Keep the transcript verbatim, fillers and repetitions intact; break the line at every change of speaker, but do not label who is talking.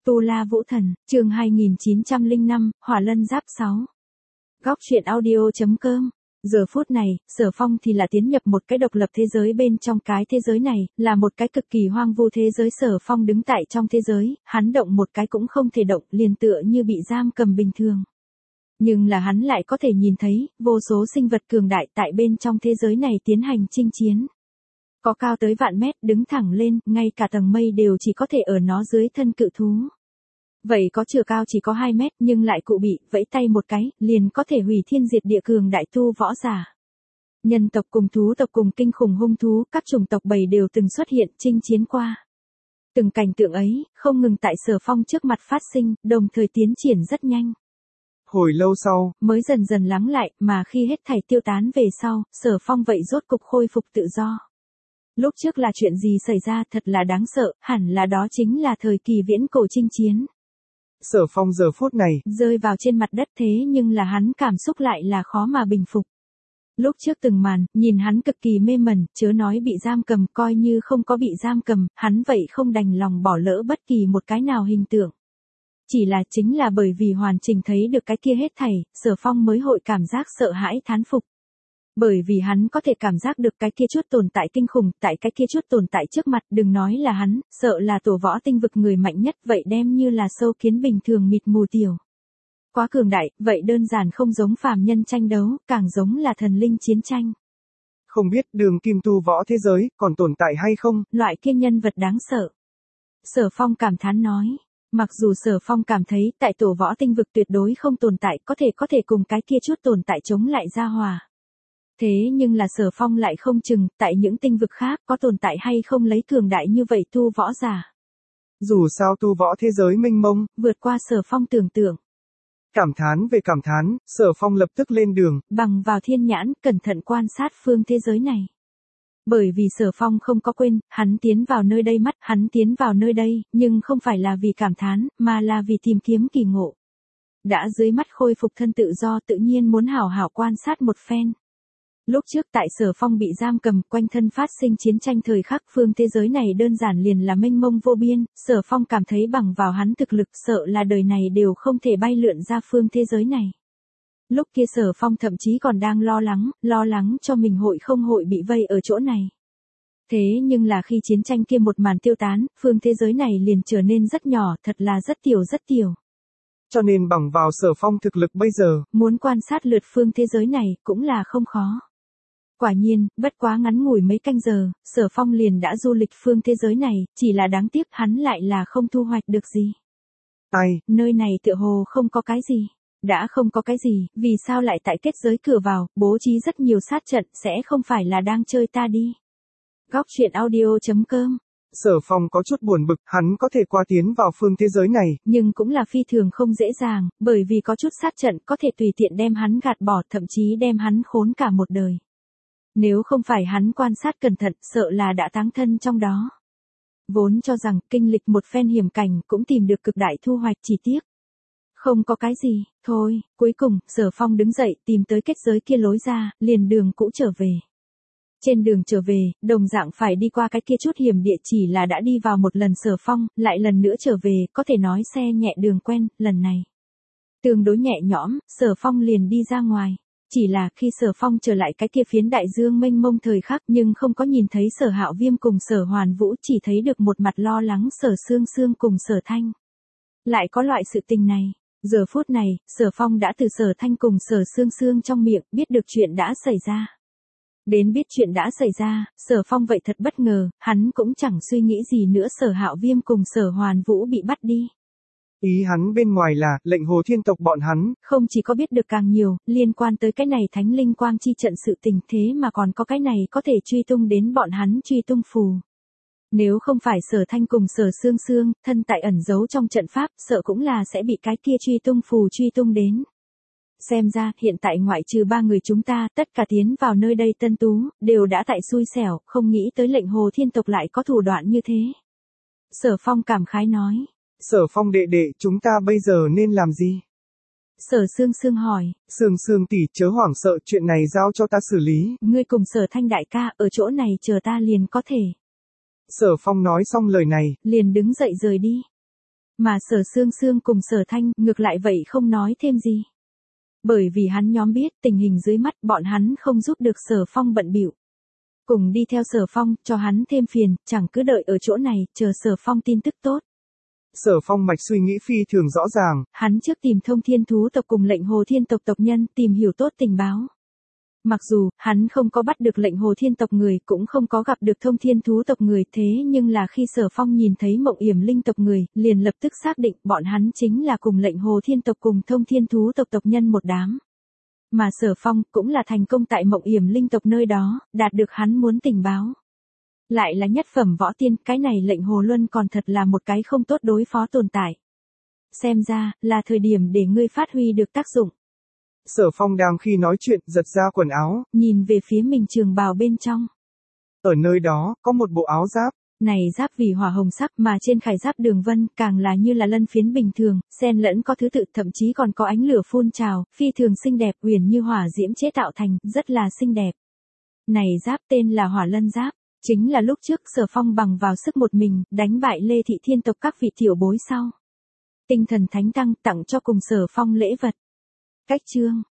Tu La Vũ Thần, chương hai nghìn chín trăm lẻ năm, Hỏa Lân Giáp sáu. Góc truyện audio.com. Giờ phút này, Sở Phong thì là tiến nhập một cái độc lập thế giới bên trong cái thế giới này, là một cái cực kỳ hoang vu thế giới. Sở Phong đứng tại trong thế giới, hắn động một cái cũng không thể động, liền tựa như bị giam cầm bình thường. Nhưng là hắn lại có thể nhìn thấy, vô số sinh vật cường đại tại bên trong thế giới này tiến hành chinh chiến. Có cao tới vạn mét đứng thẳng lên, ngay cả tầng mây đều chỉ có thể ở nó dưới thân cự thú. Vậy có chiều cao chỉ có hai mét nhưng lại cụ bị, vẫy tay một cái, liền có thể hủy thiên diệt địa cường đại tu võ giả. Nhân tộc cùng thú tộc cùng kinh khủng hung thú, các chủng tộc bầy đều từng xuất hiện chinh chiến qua. Từng cảnh tượng ấy, không ngừng tại Sở Phong trước mặt phát sinh, đồng thời tiến triển rất nhanh.
Hồi lâu sau,
mới dần dần lắng lại, mà khi hết thảy tiêu tán về sau, Sở Phong vậy rốt cục khôi phục tự do. Lúc trước là chuyện gì xảy ra thật là đáng sợ, hẳn là đó chính là thời kỳ viễn cổ chinh chiến.
Sở Phong giờ phút này,
rơi vào trên mặt đất, thế nhưng là hắn cảm xúc lại là khó mà bình phục. Lúc trước từng màn, nhìn hắn cực kỳ mê mẩn, chớ nói bị giam cầm, coi như không có bị giam cầm, hắn vậy không đành lòng bỏ lỡ bất kỳ một cái nào hình tượng. Chỉ là chính là bởi vì hoàn chỉnh thấy được cái kia hết thảy, Sở Phong mới hội cảm giác sợ hãi thán phục. Bởi vì hắn có thể cảm giác được cái kia chút tồn tại kinh khủng, tại cái kia chút tồn tại trước mặt, đừng nói là hắn, sợ là tổ võ tinh vực người mạnh nhất, vậy đem như là sâu kiến bình thường mịt mù tiểu. Quá cường đại, vậy đơn giản không giống phàm nhân tranh đấu, càng giống là thần linh chiến tranh.
Không biết đường kim tu võ thế giới, còn tồn tại hay không?
Loại kia nhân vật đáng sợ. Sở Phong cảm thán nói. Mặc dù Sở Phong cảm thấy tại tổ võ tinh vực tuyệt đối không tồn tại, có thể có thể cùng cái kia chút tồn tại chống lại ra hòa. Thế nhưng là Sở Phong lại không chừng, tại những tinh vực khác có tồn tại hay không lấy cường đại như vậy tu võ giả.
Dù sao tu võ thế giới mênh mông,
vượt qua Sở Phong tưởng tượng.
Cảm thán về cảm thán, Sở Phong lập tức lên đường.
Bằng vào thiên nhãn, cẩn thận quan sát phương thế giới này. Bởi vì Sở Phong không có quên, hắn tiến vào nơi đây mắt, hắn tiến vào nơi đây, nhưng không phải là vì cảm thán, mà là vì tìm kiếm kỳ ngộ. Đã dưới mắt khôi phục thân tự do, tự nhiên muốn hảo hảo quan sát một phen. Lúc trước tại Sở Phong bị giam cầm, quanh thân phát sinh chiến tranh thời khắc, phương thế giới này đơn giản liền là mênh mông vô biên, Sở Phong cảm thấy bằng vào hắn thực lực, sợ là đời này đều không thể bay lượn ra phương thế giới này. Lúc kia Sở Phong thậm chí còn đang lo lắng, lo lắng cho mình hội không hội bị vây ở chỗ này. Thế nhưng là khi chiến tranh kia một màn tiêu tán, phương thế giới này liền trở nên rất nhỏ, thật là rất tiểu rất tiểu.
Cho nên bằng vào Sở Phong thực lực bây giờ,
muốn quan sát lượt phương thế giới này cũng là không khó. Quả nhiên, bất quá ngắn ngủi mấy canh giờ, Sở Phong liền đã du lịch phương thế giới này, chỉ là đáng tiếc hắn lại là không thu hoạch được gì.
Ai?
Nơi này tựa hồ không có cái gì. Đã không có cái gì, vì sao lại tại kết giới cửa vào, bố trí rất nhiều sát trận, sẽ không phải là đang chơi ta đi. Góc truyện audio.com.
Sở Phong có chút buồn bực, hắn có thể qua tiến vào phương thế giới này.
Nhưng cũng là phi thường không dễ dàng, bởi vì có chút sát trận có thể tùy tiện đem hắn gạt bỏ, thậm chí đem hắn khốn cả một đời. Nếu không phải hắn quan sát cẩn thận, sợ là đã táng thân trong đó. Vốn cho rằng, kinh lịch một phen hiểm cảnh, cũng tìm được cực đại thu hoạch, chỉ tiếc. Không có cái gì, thôi, cuối cùng, Sở Phong đứng dậy, tìm tới kết giới kia lối ra, liền đường cũ trở về. Trên đường trở về, đồng dạng phải đi qua cái kia chút hiểm địa, chỉ là đã đi vào một lần Sở Phong, lại lần nữa trở về, có thể nói xe nhẹ đường quen, lần này. Tương đối nhẹ nhõm, Sở Phong liền đi ra ngoài. Chỉ là khi Sở Phong trở lại cái kia phiến đại dương mênh mông thời khắc, nhưng không có nhìn thấy Sở Hạo Viêm cùng Sở Hoàn Vũ, chỉ thấy được một mặt lo lắng Sở Sương Sương cùng Sở Thanh. Lại có loại sự tình này. Giờ phút này, Sở Phong đã từ Sở Thanh cùng Sở Sương Sương trong miệng biết được chuyện đã xảy ra. Đến biết chuyện đã xảy ra, Sở Phong vậy thật bất ngờ, hắn cũng chẳng suy nghĩ gì nữa. Sở Hạo Viêm cùng Sở Hoàn Vũ bị bắt đi.
Ý hắn bên ngoài là, lệnh Hồ Thiên tộc bọn hắn.
Không chỉ có biết được càng nhiều, liên quan tới cái này thánh linh quang chi trận sự tình, thế mà còn có cái này có thể truy tung đến bọn hắn truy tung phù. Nếu không phải Sở Thanh cùng Sở Sương Sương, thân tại ẩn giấu trong trận pháp, sợ cũng là sẽ bị cái kia truy tung phù truy tung đến. Xem ra, hiện tại ngoại trừ ba người chúng ta, tất cả tiến vào nơi đây tân tú, đều đã tại xui xẻo, không nghĩ tới lệnh Hồ Thiên tộc lại có thủ đoạn như thế. Sở Phong cảm khái nói.
Sở Phong đệ đệ, chúng ta bây giờ nên làm gì?
Sở Sương Sương hỏi.
Sương Sương tỷ, chớ hoảng sợ, chuyện này giao cho ta xử lý.
Ngươi cùng Sở Thanh đại ca, ở chỗ này chờ ta liền có thể.
Sở Phong nói xong lời này,
liền đứng dậy rời đi. Mà Sở Sương Sương cùng Sở Thanh ngược lại vậy không nói thêm gì. Bởi vì hắn nhóm biết tình hình dưới mắt bọn hắn không giúp được Sở Phong bận bịu. Cùng đi theo Sở Phong cho hắn thêm phiền, chẳng cứ đợi ở chỗ này chờ Sở Phong tin tức tốt.
Sở Phong mạch suy nghĩ phi thường rõ ràng.
Hắn trước tìm Thông Thiên thú tộc cùng lệnh Hồ Thiên tộc tộc nhân tìm hiểu tốt tình báo. Mặc dù, hắn không có bắt được lệnh Hồ Thiên tộc người, cũng không có gặp được Thông Thiên thú tộc người, thế nhưng là khi Sở Phong nhìn thấy Mộng Yểm Linh tộc người, liền lập tức xác định bọn hắn chính là cùng lệnh Hồ Thiên tộc cùng Thông Thiên thú tộc tộc nhân một đám. Mà Sở Phong cũng là thành công tại Mộng Yểm Linh tộc nơi đó, đạt được hắn muốn tình báo. Lại là nhất phẩm võ tiên, cái này lệnh Hồ Luân còn thật là một cái không tốt đối phó tồn tại. Xem ra, là thời điểm để ngươi phát huy được tác dụng.
Sở Phong đang khi nói chuyện, giật ra quần áo,
nhìn về phía mình trường bào bên trong.
Ở nơi đó, có một bộ áo giáp.
Này giáp vì hỏa hồng sắc mà trên khải giáp đường vân càng là như là lân phiến bình thường, xen lẫn có thứ tự, thậm chí còn có ánh lửa phun trào, phi thường xinh đẹp, uyển như hỏa diễm chế tạo thành, rất là xinh đẹp. Này giáp tên là Hỏa Lân giáp, chính là lúc trước Sở Phong bằng vào sức một mình, đánh bại Lê Thị Thiên tộc các vị tiểu bối sau. Tinh thần thánh tăng tặng cho cùng Sở Phong lễ vật. Cách chương